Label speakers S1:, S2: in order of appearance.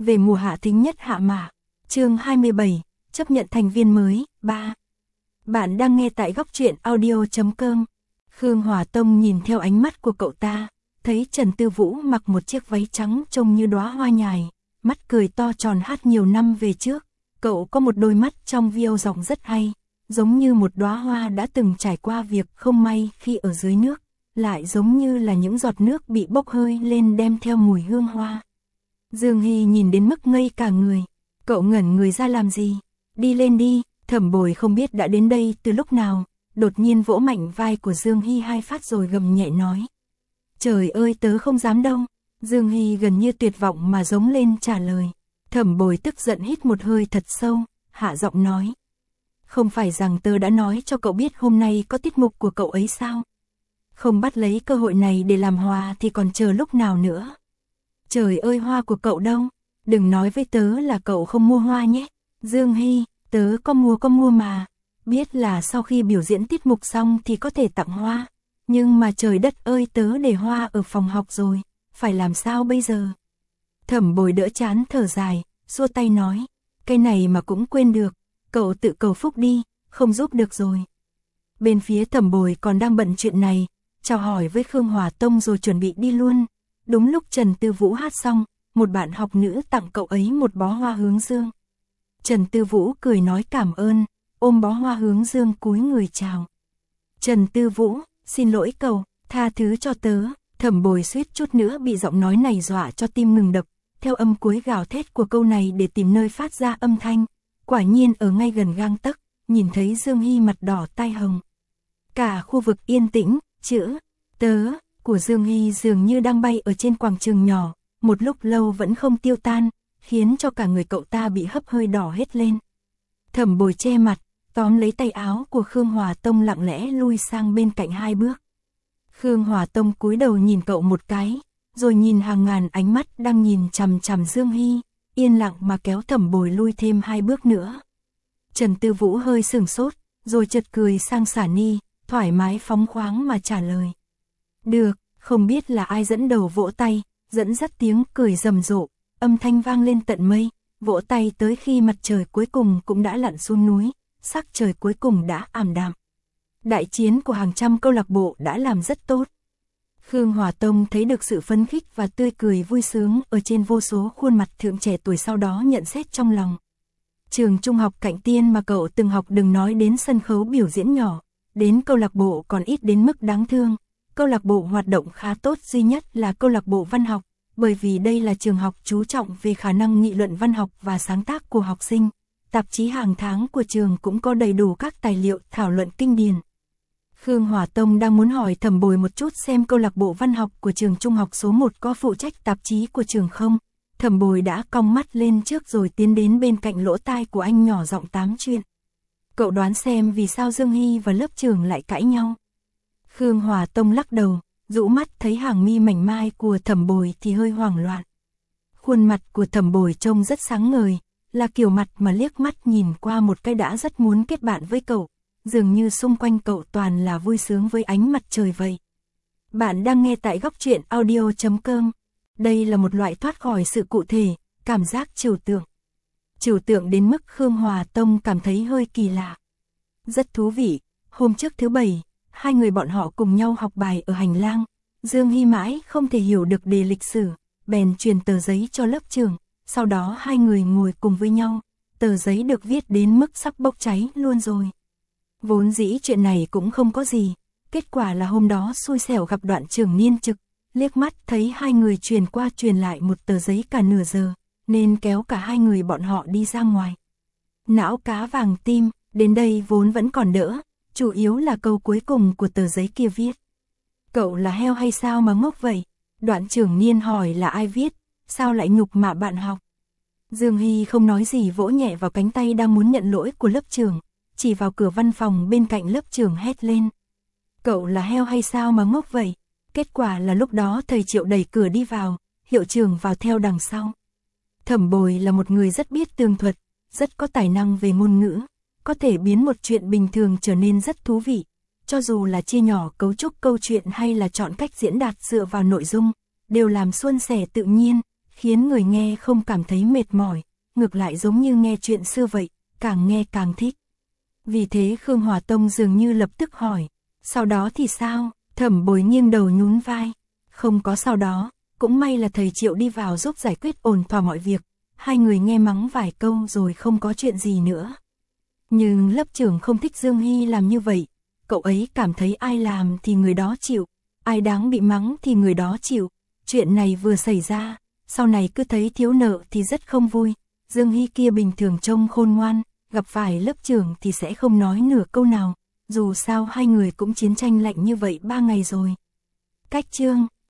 S1: về mùa hạ thính nhất hạ mã. Chương 27, chấp nhận thành viên mới, 3. Bạn đang nghe tại góc truyện audio.com. Khương Hòa Tông nhìn theo ánh mắt của cậu ta, thấy Trần Tư Vũ mặc một chiếc váy trắng trông như đóa hoa nhài, mắt cười to tròn hát nhiều năm về trước. Cậu có một đôi mắt trong video giọng rất hay, giống như một đóa hoa đã từng trải qua việc không may khi ở dưới nước, lại giống như là những giọt nước bị bốc hơi lên đem theo mùi hương hoa. Dương Hy nhìn đến mức ngây cả người. Cậu ngẩn người ra làm gì? Đi lên đi. Thẩm Bồi không biết đã đến đây từ lúc nào, đột nhiên vỗ mạnh vai của Dương Hy 2 phát rồi gầm nhẹ nói. Trời ơi, tớ không dám đâu. Dương Hy gần như tuyệt vọng mà giống lên trả lời. Thẩm Bồi tức giận hít một hơi thật sâu, hạ giọng nói. Không phải rằng tớ đã nói cho cậu biết hôm nay có tiết mục của cậu ấy sao? Không bắt lấy cơ hội này để làm hòa thì còn chờ lúc nào nữa? Trời ơi, hoa của cậu đâu? Đừng nói với tớ là cậu không mua hoa nhé. Dương Hy, tớ có mua mà. Biết là sau khi biểu diễn tiết mục xong thì có thể tặng hoa. Nhưng mà trời đất ơi, tớ để hoa ở phòng học rồi. Phải làm sao bây giờ? Thẩm Bồi đỡ chán thở dài, xua tay nói. Cái này mà cũng quên được. Cậu tự cầu phúc đi, không giúp được rồi. Bên phía Thẩm Bồi còn đang bận chuyện này, chào hỏi với Khương Hòa Tông rồi chuẩn bị đi luôn. Đúng lúc Trần Tư Vũ hát xong, một bạn học nữ tặng cậu ấy một bó hoa hướng dương. Trần Tư Vũ cười nói cảm ơn, ôm bó hoa hướng dương cúi người chào. Trần Tư Vũ, xin lỗi cậu, tha thứ cho tớ. Thẩm Bồi suýt chút nữa bị giọng nói này dọa cho tim ngừng đập, theo âm cuối gào thét của câu này để tìm nơi phát ra âm thanh. Quả nhiên ở ngay gần gang tấc, nhìn thấy Dương Hy mặt đỏ tai hồng. Cả khu vực yên tĩnh, chữ tớ của Dương Hy dường như đang bay ở trên quảng trường nhỏ, một lúc lâu vẫn không tiêu tan, khiến cho cả người cậu ta bị hấp hơi đỏ hết lên. Thẩm Bồi che mặt, tóm lấy tay áo của Khương Hòa Tông lặng lẽ lui sang bên cạnh 2 bước. Khương Hòa Tông cúi đầu nhìn cậu một cái, rồi nhìn hàng ngàn ánh mắt đang nhìn chằm chằm Dương Hy, yên lặng mà kéo Thẩm Bồi lui thêm 2 bước nữa. Trần Tư Vũ hơi sửng sốt, rồi chợt cười sang xả ni, thoải mái phóng khoáng mà trả lời. Được, không biết là ai dẫn đầu vỗ tay, dẫn dắt tiếng cười rầm rộ, âm thanh vang lên tận mây, vỗ tay tới khi mặt trời cuối cùng cũng đã lặn xuống núi, sắc trời cuối cùng đã ảm đạm. Đại chiến của hàng trăm câu lạc bộ đã làm rất tốt. Khương Hòa Tông thấy được sự phấn khích và tươi cười vui sướng ở trên vô số khuôn mặt thượng trẻ tuổi, sau đó nhận xét trong lòng. Trường trung học Cạnh Tiên mà cậu từng học, đừng nói đến sân khấu biểu diễn nhỏ, đến câu lạc bộ còn ít đến mức đáng thương. Câu lạc bộ hoạt động khá tốt duy nhất là câu lạc bộ văn học, bởi vì đây là trường học chú trọng về khả năng nghị luận văn học và sáng tác của học sinh. Tạp chí hàng tháng của trường cũng có đầy đủ các tài liệu thảo luận kinh điển. Khương Hòa Tông đang muốn hỏi Thẩm Bồi một chút xem câu lạc bộ văn học của trường trung học số 1 có phụ trách tạp chí của trường không. Thẩm Bồi đã cong mắt lên trước rồi tiến đến bên cạnh lỗ tai của anh nhỏ giọng tám chuyện. Cậu đoán xem vì sao Dương Hy và lớp trưởng lại cãi nhau. Khương Hòa Tông lắc đầu, rũ mắt thấy hàng mi mảnh mai của Thẩm Bồi thì hơi hoảng loạn. Khuôn mặt của Thẩm Bồi trông rất sáng ngời, là kiểu mặt mà liếc mắt nhìn qua một cái đã rất muốn kết bạn với cậu, dường như xung quanh cậu toàn là vui sướng với ánh mặt trời vậy. Bạn đang nghe tại góc truyện audio.com. Đây là một loại thoát khỏi sự cụ thể, cảm giác trừu tượng. Trừu tượng đến mức Khương Hòa Tông cảm thấy hơi kỳ lạ. Rất thú vị, hôm trước thứ Bảy, 2 người bọn họ cùng nhau học bài ở hành lang. Dương Hy mãi không thể hiểu được đề lịch sử, bèn truyền tờ giấy cho lớp trưởng, sau đó 2 người ngồi cùng với nhau. Tờ giấy được viết đến mức sắp bốc cháy luôn rồi. Vốn dĩ chuyện này cũng không có gì, kết quả là hôm đó xui xẻo gặp Đoạn trưởng Niên Trực, liếc mắt thấy 2 người truyền qua truyền lại một tờ giấy cả nửa giờ, nên kéo cả 2 người bọn họ đi ra ngoài. Não cá vàng tim, đến đây vốn vẫn còn đỡ, chủ yếu là câu cuối cùng của tờ giấy kia viết. Cậu là heo hay sao mà ngốc vậy? Đoạn trưởng Niên hỏi là ai viết, sao lại nhục mạ bạn học? Dương Hy không nói gì, vỗ nhẹ vào cánh tay đang muốn nhận lỗi của lớp trưởng, chỉ vào cửa văn phòng bên cạnh lớp trưởng hét lên. Cậu là heo hay sao mà ngốc vậy? Kết quả là lúc đó thầy Triệu đẩy cửa đi vào, hiệu trưởng vào theo đằng sau. Thẩm Bồi là một người rất biết tường thuật, rất có tài năng về ngôn ngữ, có thể biến một chuyện bình thường trở nên rất thú vị. Cho dù là chia nhỏ cấu trúc câu chuyện hay là chọn cách diễn đạt dựa vào nội dung, đều làm suôn sẻ tự nhiên, khiến người nghe không cảm thấy mệt mỏi, ngược lại giống như nghe chuyện xưa vậy, càng nghe càng thích. Vì thế Khương Hòa Tông dường như lập tức hỏi, sau đó thì sao? Thẩm Bối nghiêng đầu nhún vai, không có sau đó, cũng may là thầy Triệu đi vào giúp giải quyết ổn thỏa mọi việc, hai người nghe mắng vài câu rồi không có chuyện gì nữa. Nhưng lớp trưởng không thích Dương Hy làm như vậy, cậu ấy cảm thấy ai làm thì người đó chịu, ai đáng bị mắng thì người đó chịu. Chuyện này vừa xảy ra, sau này cứ thấy thiếu nợ thì rất không vui. Dương Hy kia bình thường trông khôn ngoan, gặp phải lớp trưởng thì sẽ không nói nửa câu nào, dù sao hai người cũng chiến tranh lạnh như vậy 3 ngày rồi. Cách chương